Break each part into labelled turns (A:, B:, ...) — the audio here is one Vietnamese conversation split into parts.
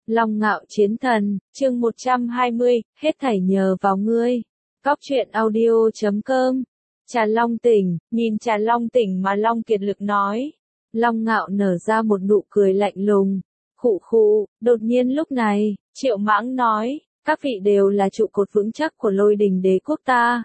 A: Long Ngạo Chiến Thần, chương 120, hết thảy nhờ vào ngươi. Cóc truyện audio.com. Trà Long tỉnh, nhìn Trà Long tỉnh mà Long kiệt lực nói. Long Ngạo nở ra một nụ cười lạnh lùng. Khụ khụ, đột nhiên lúc này, Triệu Mãng nói, các vị đều là trụ cột vững chắc của Lôi Đình Đế quốc ta.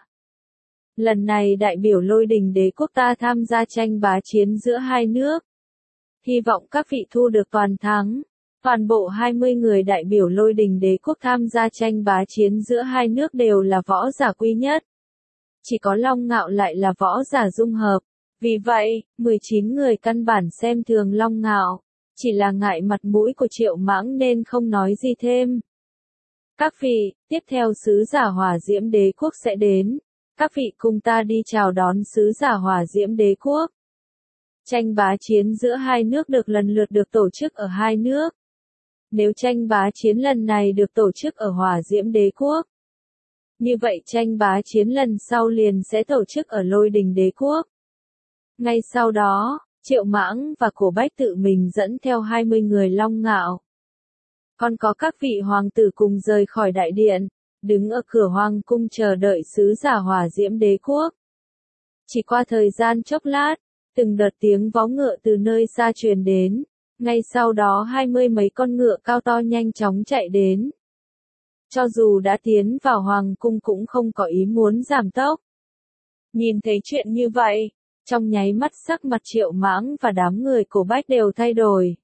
A: Lần này đại biểu Lôi Đình Đế quốc ta tham gia tranh bá chiến giữa hai nước. Hy vọng các vị thu được toàn thắng. Toàn bộ 20 người đại biểu Lôi Đình Đế quốc tham gia tranh bá chiến giữa hai nước đều là võ giả quý nhất. Chỉ có Long Ngạo lại là võ giả dung hợp. Vì vậy, 19 người căn bản xem thường Long Ngạo. Chỉ là ngại mặt mũi của Triệu Mãng nên không nói gì thêm. Các vị, tiếp theo sứ giả Hỏa Diễm Đế quốc sẽ đến. Các vị cùng ta đi chào đón sứ giả Hỏa Diễm Đế quốc. Tranh bá chiến giữa hai nước được lần lượt được tổ chức ở hai nước. Nếu tranh bá chiến lần này được tổ chức ở Hỏa Diễm Đế quốc, như vậy tranh bá chiến lần sau liền sẽ tổ chức ở Lôi Đình Đế quốc. Ngay sau đó, Triệu Mãng và Cổ Bách tự mình dẫn theo 20 người Long Ngạo. Còn có các vị hoàng tử cùng rời khỏi đại điện, đứng ở cửa hoàng cung chờ đợi sứ giả Hỏa Diễm Đế quốc. Chỉ qua thời gian chốc lát, từng đợt tiếng vó ngựa từ nơi xa truyền đến. Ngay sau đó 20 mấy con ngựa cao to nhanh chóng chạy đến. Cho dù đã tiến vào hoàng cung cũng không có ý muốn giảm tốc. Nhìn thấy chuyện như vậy, trong nháy mắt sắc mặt Triệu Mãng và đám người Cổ Bách đều thay đổi.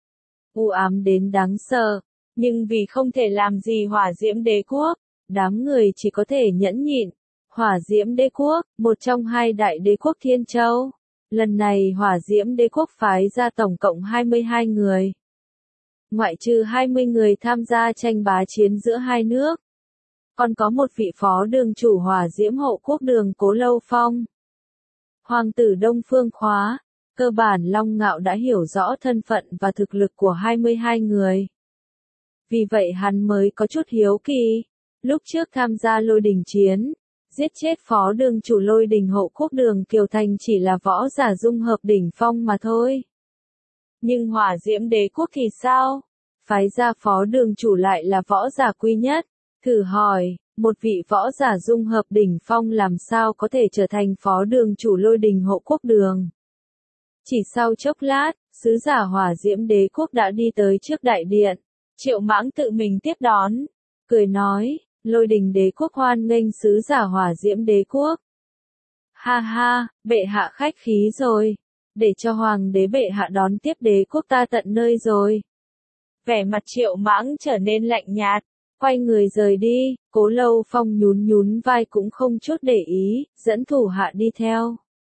A: U ám đến đáng sợ, nhưng vì không thể làm gì Hỏa Diễm Đế quốc, đám người chỉ có thể nhẫn nhịn. Hỏa Diễm Đế quốc, một trong hai đại đế quốc Thiên Châu. Lần này Hỏa Diễm Đế quốc phái ra tổng cộng 22 người. Ngoại trừ 20 người tham gia tranh bá chiến giữa hai nước. Còn có một vị phó đường chủ Hỏa Diễm Hộ Quốc Đường Cố Lâu Phong. Hoàng tử Đông Phương Khóa, cơ bản Long Ngạo đã hiểu rõ thân phận và thực lực của 22 người. Vì vậy hắn mới có chút hiếu kỳ. Lúc trước tham gia Lôi Đình chiến, giết chết phó đường chủ Lôi Đình Hộ Quốc Đường Kiều Thành chỉ là võ giả dung hợp đỉnh phong mà thôi. Nhưng Hỏa Diễm Đế quốc thì sao? Phái ra phó đường chủ lại là võ giả quý nhất. Thử hỏi, một vị võ giả dung hợp đỉnh phong làm sao có thể trở thành phó đường chủ Lôi Đình Hộ Quốc Đường? Chỉ sau chốc lát, sứ giả Hỏa Diễm Đế quốc đã đi tới trước đại điện. Triệu Mãng tự mình tiếp đón, cười nói, Lôi Đình Đế quốc hoan nghênh sứ giả Hỏa Diễm Đế quốc. Ha ha, bệ hạ khách khí rồi, để cho hoàng đế bệ hạ đón tiếp đế quốc ta tận nơi rồi. Vẻ mặt Triệu Mãng trở nên lạnh nhạt, quay người rời đi. Cố Lâu Phong nhún nhún vai cũng không chút để ý, dẫn thủ hạ đi theo.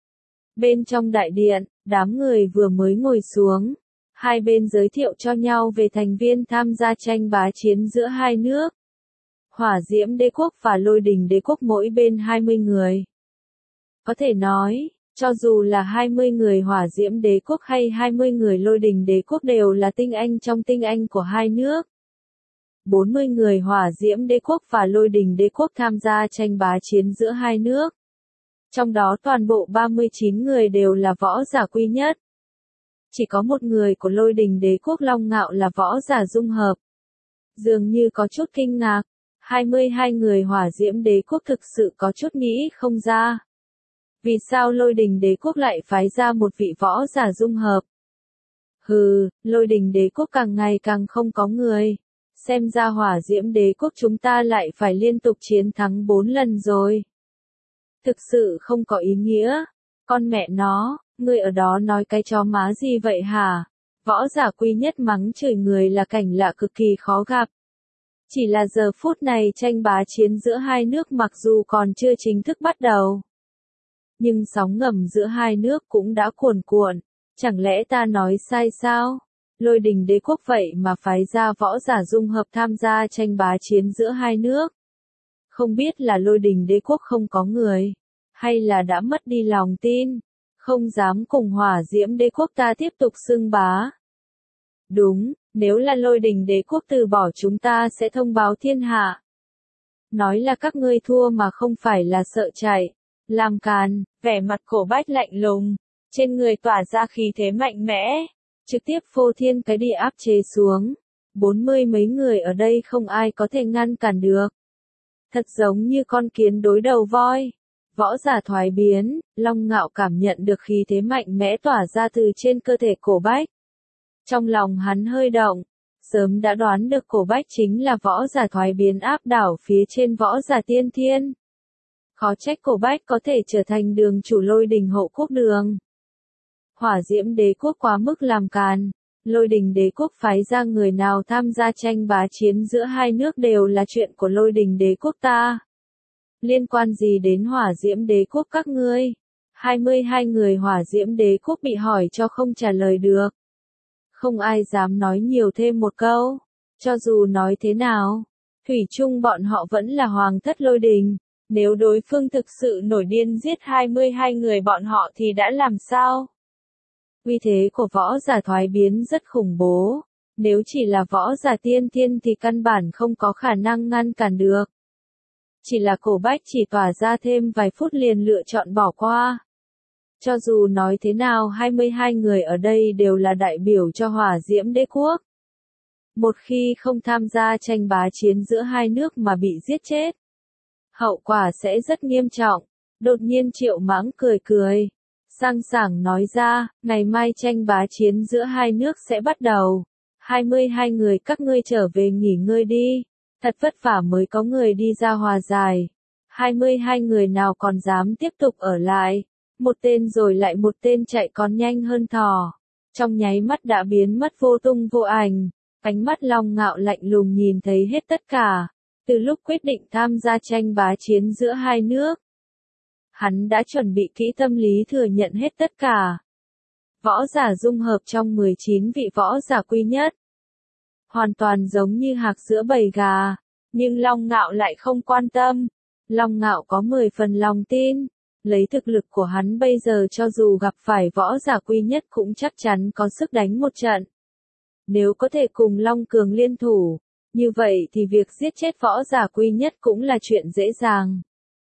A: Bên trong đại điện, đám người vừa mới ngồi xuống, hai bên giới thiệu cho nhau về thành viên tham gia tranh bá chiến giữa hai nước. Hỏa Diễm Đế quốc và Lôi Đình Đế quốc mỗi bên 20 người. Có thể nói, cho dù là 20 người Hỏa Diễm Đế quốc hay 20 người Lôi Đình Đế quốc đều là tinh anh trong tinh anh của hai nước. 40 người Hỏa Diễm Đế quốc và Lôi Đình Đế quốc tham gia tranh bá chiến giữa hai nước. Trong đó toàn bộ 39 người đều là võ giả quý nhất. Chỉ có một người của Lôi Đình Đế quốc Long Ngạo là võ giả dung hợp. Dường như có chút kinh ngạc. 22 người Hỏa Diễm Đế quốc thực sự có chút nghĩ không ra. Vì sao Lôi Đình Đế quốc lại phái ra một vị võ giả dung hợp? Hừ, Lôi Đình Đế quốc càng ngày càng không có người. Xem ra Hỏa Diễm Đế quốc chúng ta lại phải liên tục chiến thắng 4 lần rồi. Thực sự không có ý nghĩa. Con mẹ nó, ngươi ở đó nói cái chó má gì vậy hả? Võ giả quý nhất mắng chửi người là cảnh lạ cực kỳ khó gặp. Chỉ là giờ phút này tranh bá chiến giữa hai nước mặc dù còn chưa chính thức bắt đầu. Nhưng sóng ngầm giữa hai nước cũng đã cuồn cuộn. Chẳng lẽ ta nói sai sao? Lôi Đình Đế quốc vậy mà phái ra võ giả dung hợp tham gia tranh bá chiến giữa hai nước. Không biết là Lôi Đình Đế quốc không có người, hay là đã mất đi lòng tin, không dám cùng Hỏa Diễm Đế quốc ta tiếp tục xưng bá. Đúng, nếu là Lôi Đình Đế quốc từ bỏ chúng ta sẽ thông báo thiên hạ. Nói là các ngươi thua mà không phải là sợ chạy, làm càn. Vẻ mặt Cổ Bách lạnh lùng, trên người tỏa ra khí thế mạnh mẽ, trực tiếp phô thiên cái địa áp chế xuống. 40 mấy người ở đây không ai có thể ngăn cản được. Thật giống như con kiến đối đầu voi. Võ giả thoái biến, Long Ngạo cảm nhận được khí thế mạnh mẽ tỏa ra từ trên cơ thể Cổ Bách. Trong lòng hắn hơi động, sớm đã đoán được Cổ Bách chính là võ giả thoái biến áp đảo phía trên võ giả tiên thiên. Khó trách Cổ Bách có thể trở thành đường chủ Lôi Đình Hậu Quốc đường. Hỏa Diễm Đế Quốc quá mức làm càn, Lôi Đình Đế Quốc phái ra người nào tham gia tranh bá chiến giữa hai nước đều là chuyện của Lôi Đình Đế Quốc ta. Liên quan gì đến Hỏa Diễm Đế Quốc các ngươi? 22 người Hỏa Diễm Đế Quốc bị hỏi cho không trả lời được. Không ai dám nói nhiều thêm một câu. Cho dù nói thế nào, thủy chung bọn họ vẫn là hoàng thất Lôi Đình. Nếu đối phương thực sự nổi điên giết 22 người bọn họ thì đã làm sao? Uy thế của võ giả thoái biến rất khủng bố. Nếu chỉ là võ giả tiên thiên thì căn bản không có khả năng ngăn cản được. Chỉ là Cổ Bách chỉ tỏa ra thêm vài phút liền lựa chọn bỏ qua. Cho dù nói thế nào 22 người ở đây đều là đại biểu cho Hỏa Diễm Đế Quốc. Một khi không tham gia tranh bá chiến giữa hai nước mà bị giết chết, hậu quả sẽ rất nghiêm trọng. Đột nhiên Triệu Mãng cười cười, sang sảng nói ra, ngày mai tranh bá chiến giữa hai nước sẽ bắt đầu. 22 người các ngươi trở về nghỉ ngơi đi. Thật vất vả mới có người đi ra hòa giải. 22 người nào còn dám tiếp tục ở lại. Một tên rồi lại một tên chạy còn nhanh hơn thỏ. Trong nháy mắt đã biến mất vô tung vô ảnh. Ánh mắt Long Ngạo lạnh lùng nhìn thấy hết tất cả. Từ lúc quyết định tham gia tranh bá chiến giữa hai nước, hắn đã chuẩn bị kỹ tâm lý thừa nhận hết tất cả. Võ giả dung hợp trong 19 vị võ giả quý nhất. Hoàn toàn giống như hạc giữa bầy gà. Nhưng Long Ngạo lại không quan tâm. Long Ngạo có 10 phần lòng tin. Lấy thực lực của hắn bây giờ cho dù gặp phải võ giả quý nhất cũng chắc chắn có sức đánh một trận. Nếu có thể cùng Long Cường liên thủ, như vậy thì việc giết chết võ giả quý nhất cũng là chuyện dễ dàng.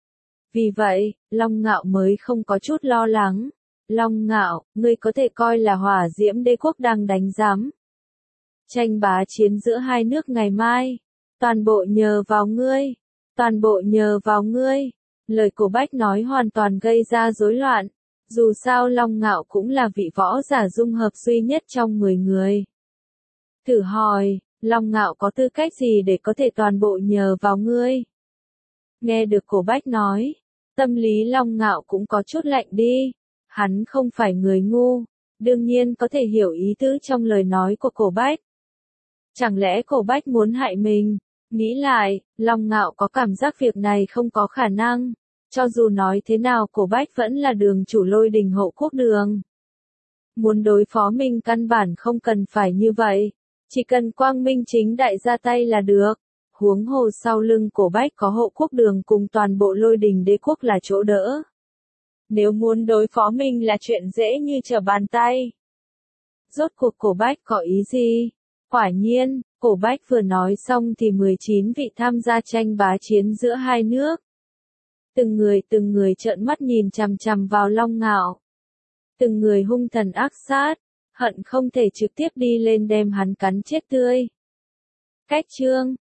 A: Vì vậy, Long Ngạo mới không có chút lo lắng. Long Ngạo, ngươi có thể coi là Hỏa Diễm Đế Quốc đang đánh giám. Tranh bá chiến giữa hai nước ngày mai. Toàn bộ nhờ vào ngươi. Toàn bộ nhờ vào ngươi. Lời Cổ Bách nói hoàn toàn gây ra rối loạn. Dù sao Long Ngạo cũng là vị võ giả dung hợp duy nhất trong 10 người. Thử hỏi, Long Ngạo có tư cách gì để có thể toàn bộ nhờ vào ngươi? Nghe được Cổ Bách nói, tâm lý Long Ngạo cũng có chút lạnh đi. Hắn không phải người ngu, đương nhiên có thể hiểu ý tứ trong lời nói của Cổ Bách. Chẳng lẽ Cổ Bách muốn hại mình? Nghĩ lại, Long Ngạo có cảm giác việc này không có khả năng. Cho dù nói thế nào Cổ Bách vẫn là đường chủ Lôi Đình Hậu Quốc đường. Muốn đối phó mình căn bản không cần phải như vậy. Chỉ cần quang minh chính đại ra tay là được. Huống hồ sau lưng Cổ Bách có Hậu Quốc đường cùng toàn bộ Lôi Đình Đế Quốc là chỗ đỡ. Nếu muốn đối phó mình là chuyện dễ như trở bàn tay. Rốt cuộc Cổ Bách có ý gì? Quả nhiên, Cổ Bách vừa nói xong thì 19 vị tham gia tranh bá chiến giữa hai nước. Từng người trợn mắt nhìn chằm chằm vào Long Ngạo. Từng người hung thần ác sát, hận không thể trực tiếp đi lên đem hắn cắn chết tươi. Cách chương